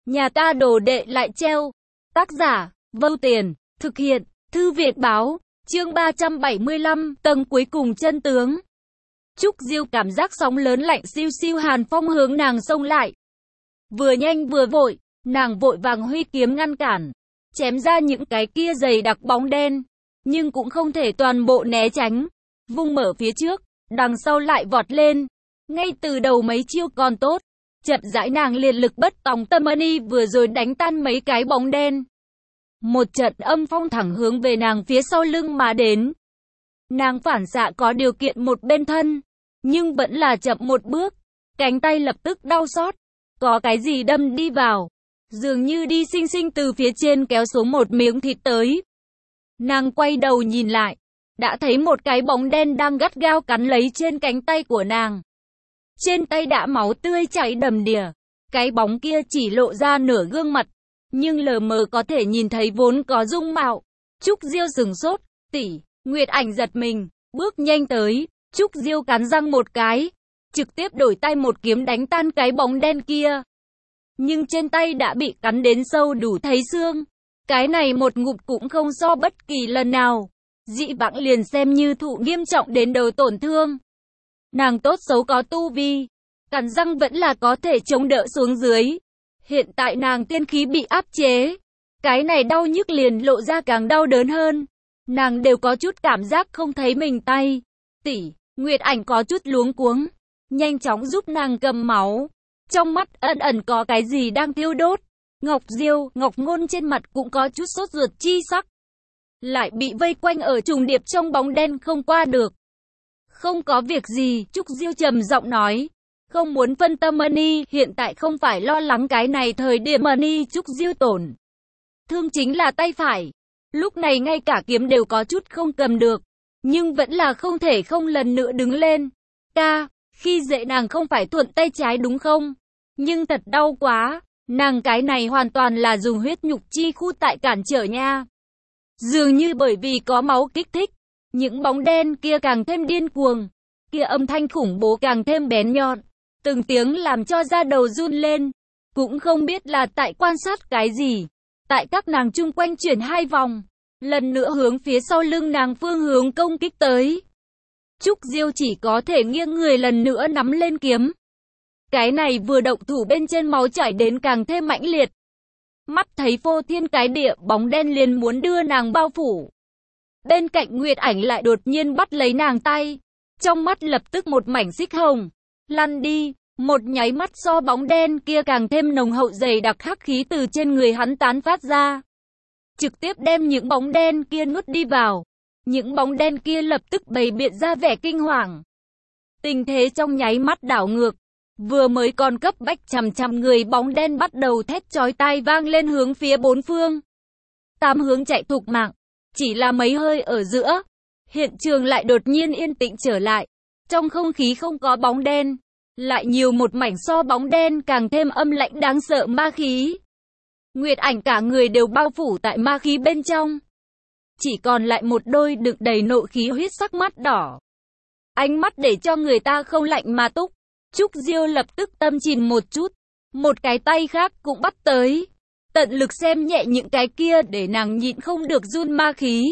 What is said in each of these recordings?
Nhà ta đồ đệ lại treo. Tác giả, Vâu Tiền, thực hiện, Thư viện báo, chương 375, tầng cuối cùng chân tướng. Trúc Diêu cảm giác sóng lớn lạnh siêu siêu hàn phong hướng nàng xông lại. Vừa nhanh vừa vội, nàng vội vàng huy kiếm ngăn cản, chém ra những cái kia dày đặc bóng đen, nhưng cũng không thể toàn bộ né tránh. Vung mở phía trước, đằng sau lại vọt lên. Ngay từ đầu mấy chiêu còn tốt, chậm rãi nàng liền lực bất tòng tâm ni vừa rồi đánh tan mấy cái bóng đen. Một trận âm phong thẳng hướng về nàng phía sau lưng mà đến. Nàng phản xạ có điều kiện một bên thân, nhưng vẫn là chậm một bước, cánh tay lập tức đau xót. Có cái gì đâm đi vào, dường như đi xinh xinh từ phía trên kéo xuống một miếng thịt tới. Nàng quay đầu nhìn lại, đã thấy một cái bóng đen đang gắt gao cắn lấy trên cánh tay của nàng. Trên tay đã máu tươi chảy đầm đìa, cái bóng kia chỉ lộ ra nửa gương mặt, nhưng lờ mờ có thể nhìn thấy vốn có dung mạo. Trúc Diêu sừng sốt, tỷ. Nguyệt Ảnh giật mình, bước nhanh tới. Trúc Diêu cắn răng một cái, trực tiếp đổi tay một kiếm đánh tan cái bóng đen kia. Nhưng trên tay đã bị cắn đến sâu đủ thấy xương. Cái này một ngụm cũng không so bất kỳ lần nào. Dị vãng liền xem như thụ nghiêm trọng đến đầu tổn thương. Nàng tốt xấu có tu vi, cắn răng vẫn là có thể chống đỡ xuống dưới. Hiện tại nàng tiên khí bị áp chế, cái này đau nhức liền lộ ra càng đau đớn hơn. Nàng đều có chút cảm giác không thấy mình tay. Tỷ, Nguyệt Ảnh có chút luống cuống, nhanh chóng giúp nàng cầm máu. Trong mắt ẩn ẩn có cái gì đang thiêu đốt. Ngọc Diêu, Ngọc Ngôn trên mặt cũng có chút sốt ruột chi sắc. Lại bị vây quanh ở trùng điệp trong bóng đen không qua được. Không có việc gì, Trúc Diêu trầm giọng nói. Không muốn phân tâm ni, hiện tại không phải lo lắng cái này thời điểm ni. Trúc Diêu tổn thương chính là tay phải. Lúc này ngay cả kiếm đều có chút không cầm được, nhưng vẫn là không thể không lần nữa đứng lên. Ca, khi dễ nàng không phải thuận tay trái đúng không? Nhưng thật đau quá, nàng cái này hoàn toàn là dùng huyết nhục chi khu tại cản trở nha. Dường như bởi vì có máu kích thích, những bóng đen kia càng thêm điên cuồng, kia âm thanh khủng bố càng thêm bén nhọn, từng tiếng làm cho da đầu run lên. Cũng không biết là tại quan sát cái gì, tại các nàng chung quanh chuyển hai vòng, lần nữa hướng phía sau lưng nàng phương hướng công kích tới. Trúc Diêu chỉ có thể nghiêng người lần nữa nắm lên kiếm. Cái này vừa động thủ bên trên máu chảy đến càng thêm mãnh liệt. Mắt thấy phô thiên cái địa bóng đen liền muốn đưa nàng bao phủ. Bên cạnh Nguyệt Ảnh lại đột nhiên bắt lấy nàng tay, trong mắt lập tức một mảnh xích hồng. Lăn đi, một nháy mắt so bóng đen kia càng thêm nồng hậu dày đặc hắc khí từ trên người hắn tán phát ra, trực tiếp đem những bóng đen kia nuốt đi vào. Những bóng đen kia lập tức bày biện ra vẻ kinh hoàng. Tình thế trong nháy mắt đảo ngược, vừa mới còn cấp bách chằm chằm người bóng đen bắt đầu thét chói tai vang lên hướng phía bốn phương tám hướng chạy thục mạng. Chỉ là mấy hơi ở giữa, hiện trường lại đột nhiên yên tĩnh trở lại. Trong không khí không có bóng đen, lại nhiều một mảnh so bóng đen càng thêm âm lãnh đáng sợ ma khí. Nguyệt Ảnh cả người đều bao phủ tại ma khí bên trong, chỉ còn lại một đôi đựng đầy nộ khí huyết sắc mắt đỏ. Ánh mắt để cho người ta không lạnh mà túc. Trúc Diêu lập tức tâm chìm một chút, một cái tay khác cũng bắt tới, tận lực xem nhẹ những cái kia để nàng nhịn không được run ma khí.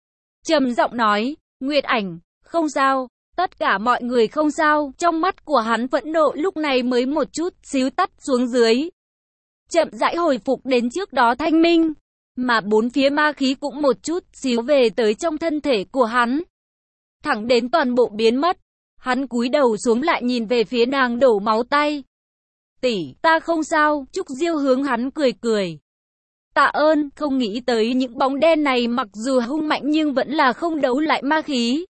Trầm giọng nói, Nguyệt Ảnh, không sao, tất cả mọi người không sao. Trong mắt của hắn phẫn nộ lúc này mới một chút xíu tắt xuống dưới, chậm rãi hồi phục đến trước đó thanh minh, mà bốn phía ma khí cũng một chút xíu về tới trong thân thể của hắn, thẳng đến toàn bộ biến mất. Hắn cúi đầu xuống lại nhìn về phía nàng đổ máu tay. Tỷ, ta không sao. Trúc Diêu hướng hắn cười cười. Tạ ơn. Không nghĩ tới những bóng đen này mặc dù hung mạnh nhưng vẫn là không đấu lại ma khí.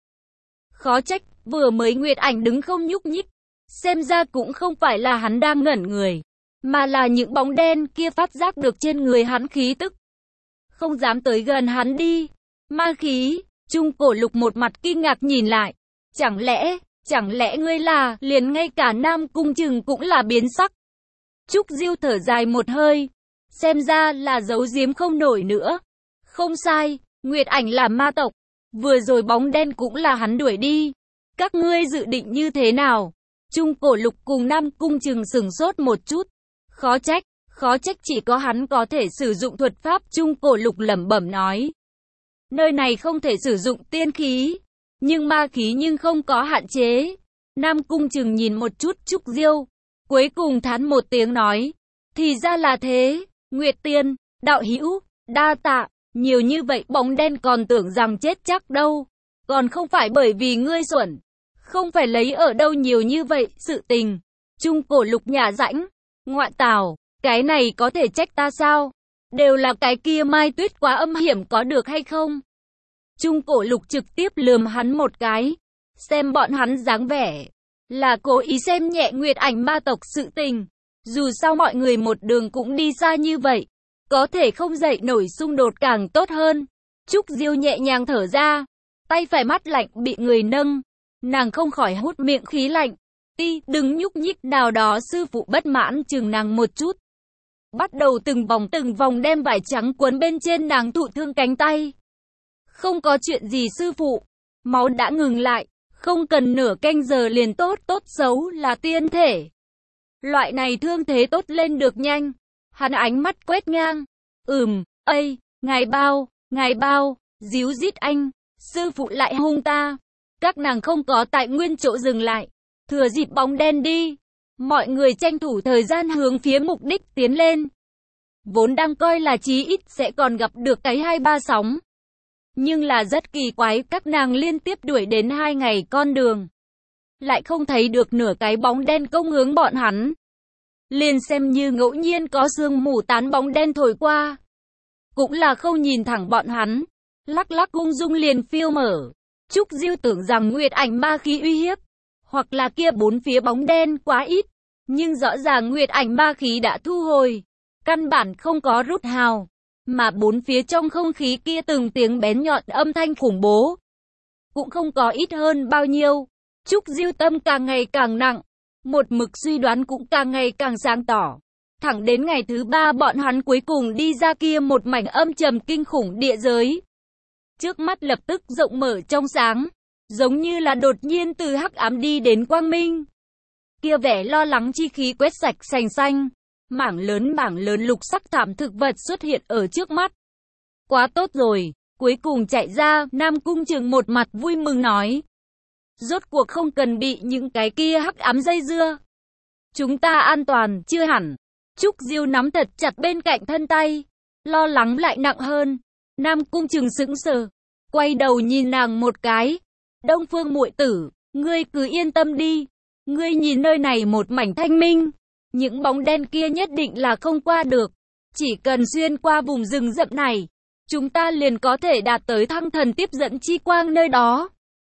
Khó trách, vừa mới Nguyệt Ảnh đứng không nhúc nhích. Xem ra cũng không phải là hắn đang ngẩn người, mà là những bóng đen kia phát giác được trên người hắn khí tức, không dám tới gần hắn đi. Ma khí. Trung Cổ Lục một mặt kinh ngạc nhìn lại. Chẳng lẽ ngươi là, liền ngay cả Nam Cung Trừng cũng là biến sắc. Trúc Diêu thở dài một hơi, xem ra là giấu giếm không nổi nữa. Không sai, Nguyệt Ảnh là ma tộc, vừa rồi bóng đen cũng là hắn đuổi đi. Các ngươi dự định như thế nào? Trung Cổ Lục cùng Nam Cung Trừng sửng sốt một chút. khó trách chỉ có hắn có thể sử dụng thuật pháp. Trung Cổ Lục lẩm bẩm nói. Nơi này không thể sử dụng tiên khí, nhưng ma khí nhưng không có hạn chế. Nam Cung Trừng nhìn một chút Trúc Diêu, cuối cùng thán một tiếng nói. Thì ra là thế, Nguyệt Tiên, đạo hữu, đa tạ, nhiều như vậy bóng đen còn tưởng rằng chết chắc đâu. Còn không phải bởi vì ngươi xuẩn, không phải lấy ở đâu nhiều như vậy, sự tình. Trung Cổ Lục nhả rãnh, ngoại tào, cái này có thể trách ta sao? Đều là cái kia Mai Tuyết quá âm hiểm có được hay không? Trung Cổ Lục trực tiếp lườm hắn một cái, xem bọn hắn dáng vẻ, là cố ý xem nhẹ Nguyệt Ảnh ma tộc sự tình. Dù sao mọi người một đường cũng đi xa như vậy, có thể không dậy nổi xung đột càng tốt hơn. Trúc Diêu nhẹ nhàng thở ra, tay phải mắt lạnh bị người nâng, nàng không khỏi hút miệng khí lạnh. Ti, đừng nhúc nhích nào đó. Sư phụ bất mãn chừng nàng một chút, bắt đầu từng vòng đem vải trắng quấn bên trên nàng thụ thương cánh tay. Không có chuyện gì sư phụ, máu đã ngừng lại, không cần nửa canh giờ liền tốt, tốt xấu là tiên thể. Loại này thương thế tốt lên được nhanh. Hắn ánh mắt quét ngang. Ây, ngài bao, díu dít anh, sư phụ lại hung ta. Các nàng không có tại nguyên chỗ dừng lại, thừa dịp bóng đen đi. Mọi người tranh thủ thời gian hướng phía mục đích tiến lên. Vốn đang coi là chí ít sẽ còn gặp được cái 2-3 sóng. Nhưng là rất kỳ quái, các nàng liên tiếp đuổi đến 2 ngày con đường, lại không thấy được nửa cái bóng đen công hướng bọn hắn. Liền xem như ngẫu nhiên có sương mù tán bóng đen thổi qua, cũng là không nhìn thẳng bọn hắn. Lắc lắc ung dung liền phiêu mở. Trúc Diêu tưởng rằng Nguyệt Ảnh ma khí uy hiếp, hoặc là kia bốn phía bóng đen quá ít, nhưng rõ ràng Nguyệt Ảnh ma khí đã thu hồi, căn bản không có rút hào, mà bốn phía trong không khí kia từng tiếng bén nhọn âm thanh khủng bố, cũng không có ít hơn bao nhiêu. Trúc Diêu tâm càng ngày càng nặng, một mực suy đoán cũng càng ngày càng sáng tỏ. Thẳng đến ngày thứ 3 bọn hắn cuối cùng đi ra kia một mảnh âm trầm kinh khủng địa giới. Trước mắt lập tức rộng mở trong sáng, giống như là đột nhiên từ hắc ám đi đến quang minh. Kia vẻ lo lắng chi khí quét sạch sành xanh, mảng lớn lục sắc thảm thực vật xuất hiện ở trước mắt. Quá tốt rồi, cuối cùng chạy ra. Nam Cung Trừng một mặt vui mừng nói. Rốt cuộc không cần bị những cái kia hắc ám dây dưa. Chúng ta an toàn, chưa hẳn. Trúc Diêu nắm thật chặt bên cạnh thân tay, lo lắng lại nặng hơn. Nam Cung Trừng sững sờ, quay đầu nhìn nàng một cái. Đông Phương muội tử, ngươi cứ yên tâm đi. Ngươi nhìn nơi này một mảnh thanh minh, những bóng đen kia nhất định là không qua được. Chỉ cần xuyên qua vùng rừng rậm này, chúng ta liền có thể đạt tới Thăng Thần tiếp dẫn chi quang nơi đó.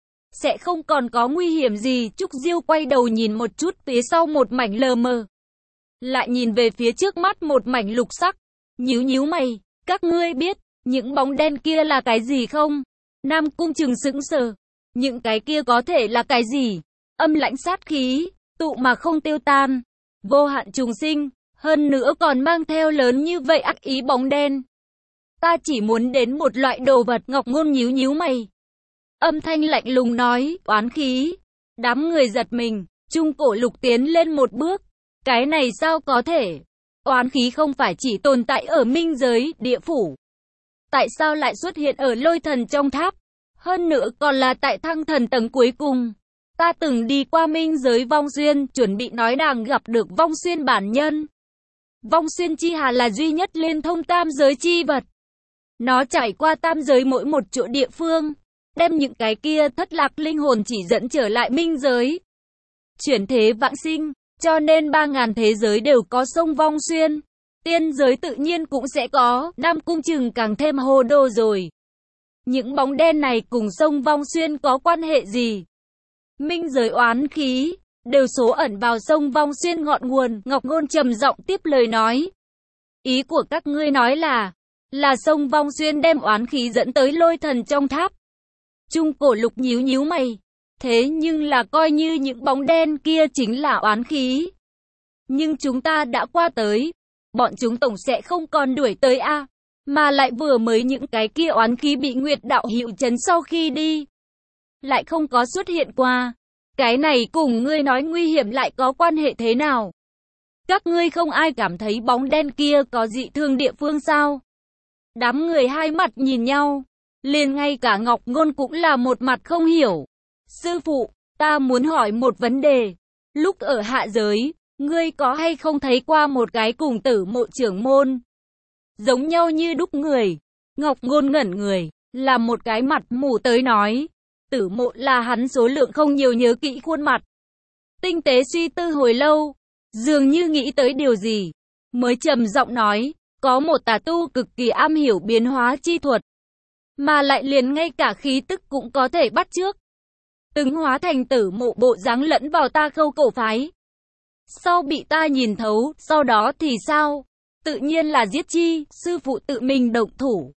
Sẽ không còn có nguy hiểm gì. Trúc Diêu quay đầu nhìn một chút phía sau một mảnh lờ mờ, lại nhìn về phía trước mắt một mảnh lục sắc, nhíu mày. Các ngươi biết những bóng đen kia là cái gì không? Nam Cung Trừng sững sờ. Những cái kia có thể là cái gì? Âm lãnh sát khí, tụ mà không tiêu tan, vô hạn trùng sinh, hơn nữa còn mang theo lớn như vậy ác ý bóng đen. Ta chỉ muốn đến một loại đồ vật. Ngọc Ngôn nhíu mày, âm thanh lạnh lùng nói, oán khí. Đám người giật mình. Trung Cổ Lục tiến lên một bước. Cái này sao có thể? Oán khí không phải chỉ tồn tại ở minh giới, địa phủ. Tại sao lại xuất hiện ở Lôi Thần trong tháp? Hơn nữa còn là tại Thăng Thần tầng cuối cùng. Ta từng đi qua minh giới Vong Xuyên, chuẩn bị nói đang gặp được Vong Xuyên bản nhân. Vong Xuyên chi hà là duy nhất liên thông tam giới chi vật. Nó trải qua tam giới mỗi một chỗ địa phương, đem những cái kia thất lạc linh hồn chỉ dẫn trở lại minh giới. Chuyển thế vãng sinh, cho nên 3.000 thế giới đều có sông Vong Xuyên. Tiên giới tự nhiên cũng sẽ có. Nam Cung Trừng càng thêm hồ đồ rồi. Những bóng đen này cùng sông Vong Xuyên có quan hệ gì? Minh giới oán khí đều số ẩn vào sông Vong Xuyên ngọn nguồn. Ngọc Ngôn trầm giọng tiếp lời nói. Ý của các ngươi nói là sông Vong Xuyên đem oán khí dẫn tới Lôi Thần trong tháp. Trung Cổ Lục nhíu mày. Thế nhưng là coi như những bóng đen kia chính là oán khí, nhưng chúng ta đã qua tới, bọn chúng tổng sẽ không còn đuổi tới a. Mà lại vừa mới những cái kia oán khí bị Nguyệt đạo hữu trấn sau khi đi, lại không có xuất hiện qua. Cái này cùng ngươi nói nguy hiểm lại có quan hệ thế nào? Các ngươi không ai cảm thấy bóng đen kia có dị thường địa phương sao? Đám người hai mặt nhìn nhau, liền ngay cả Ngọc Ngôn cũng là một mặt không hiểu. Sư phụ, ta muốn hỏi một vấn đề. Lúc ở hạ giới, ngươi có hay không thấy qua một cái cùng Tử Mộ trưởng môn? Giống nhau như đúc người. Ngọc Ngôn ngẩn người, là một cái mặt mù tới nói. Tử Mộ là hắn số lượng không nhiều nhớ kỹ khuôn mặt. Tinh tế suy tư hồi lâu, dường như nghĩ tới điều gì, mới trầm giọng nói, có một tà tu cực kỳ am hiểu biến hóa chi thuật, mà lại liền ngay cả khí tức cũng có thể bắt chước. Từng hóa thành Tử Mộ bộ dáng lẫn vào ta Khâu cổ phái. Sau bị ta nhìn thấu, sau đó thì sao? Tự nhiên là giết chi, sư phụ tự mình động thủ.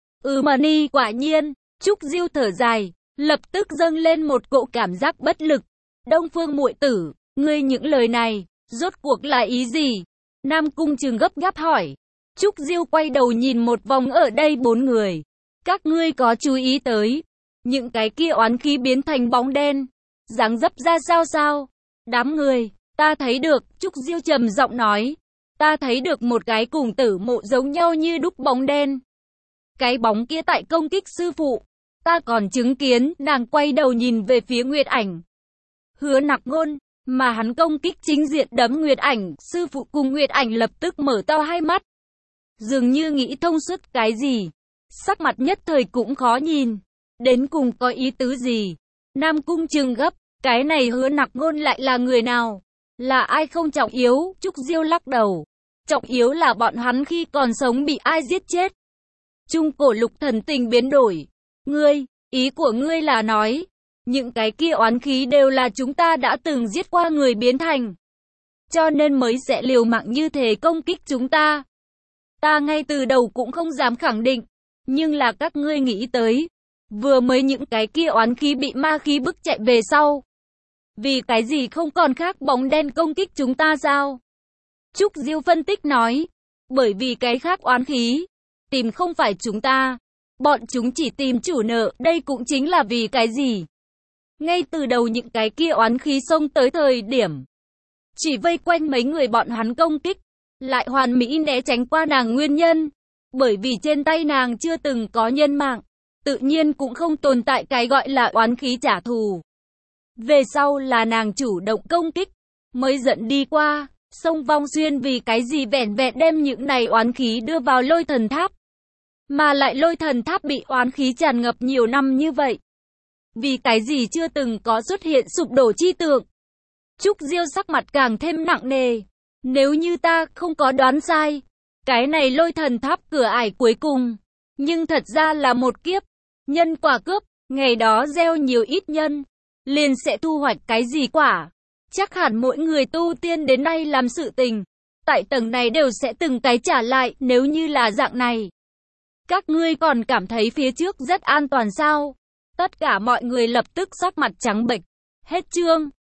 Mà ni, quả nhiên, Trúc Diêu thở dài, lập tức dâng lên một cỗ cảm giác bất lực. Đông Phương muội tử, ngươi những lời này, rốt cuộc là ý gì? Nam Cung Trừng gấp gáp hỏi. Trúc Diêu quay đầu nhìn một vòng ở đây bốn người. Các ngươi có chú ý tới, những cái kia oán khí biến thành bóng đen, dáng dấp ra sao sao? Đám người, ta thấy được, Trúc Diêu trầm giọng nói. Ta thấy được một cái cùng Tử Mộ giống nhau như đúc bóng đen. Cái bóng kia tại công kích sư phụ. Ta còn chứng kiến, nàng quay đầu nhìn về phía Nguyệt Ảnh. Hứa Nặc Ngôn, mà hắn công kích chính diện đấm Nguyệt Ảnh, sư phụ cùng Nguyệt Ảnh lập tức mở to hai mắt. Dường như nghĩ thông suốt cái gì. Sắc mặt nhất thời cũng khó nhìn. Đến cùng có ý tứ gì? Nam Cung Trừng gấp, cái này Hứa Nặc Ngôn lại là người nào? Là ai không trọng yếu? Trúc Diêu lắc đầu. Trọng yếu là bọn hắn khi còn sống bị ai giết chết. Trung Cổ Lục thần tình biến đổi. Ngươi, ý của ngươi là nói, những cái kia oán khí đều là chúng ta đã từng giết qua người biến thành. Cho nên mới sẽ liều mạng như thế công kích chúng ta. Ta ngay từ đầu cũng không dám khẳng định, nhưng là các ngươi nghĩ tới, vừa mới những cái kia oán khí bị ma khí bức chạy về sau. Vì cái gì không còn khác bóng đen công kích chúng ta sao? Trúc Diêu phân tích nói, bởi vì cái khác oán khí, tìm không phải chúng ta, bọn chúng chỉ tìm chủ nợ, đây cũng chính là vì cái gì? Ngay từ đầu những cái kia oán khí xông tới thời điểm, chỉ vây quanh mấy người bọn hắn công kích, lại hoàn mỹ né tránh qua nàng nguyên nhân, bởi vì trên tay nàng chưa từng có nhân mạng, tự nhiên cũng không tồn tại cái gọi là oán khí trả thù. Về sau là nàng chủ động công kích, mới dẫn đi qua, sông Vong Xuyên vì cái gì vẻn vẹn đem những này oán khí đưa vào Lôi Thần Tháp. Mà lại Lôi Thần Tháp bị oán khí tràn ngập nhiều năm như vậy. Vì cái gì chưa từng có xuất hiện sụp đổ chi tượng. Trúc Diêu sắc mặt càng thêm nặng nề. Nếu như ta không có đoán sai, cái này Lôi Thần Tháp cửa ải cuối cùng, nhưng thật ra là một kiếp, nhân quả cướp, ngày đó gieo nhiều ít nhân, liền sẽ thu hoạch cái gì quả. Chắc hẳn mỗi người tu tiên đến nay làm sự tình, tại tầng này đều sẽ từng cái trả lại, nếu như là dạng này. Các ngươi còn cảm thấy phía trước rất an toàn sao? Tất cả mọi người lập tức sắc mặt trắng bệch. Hết chương.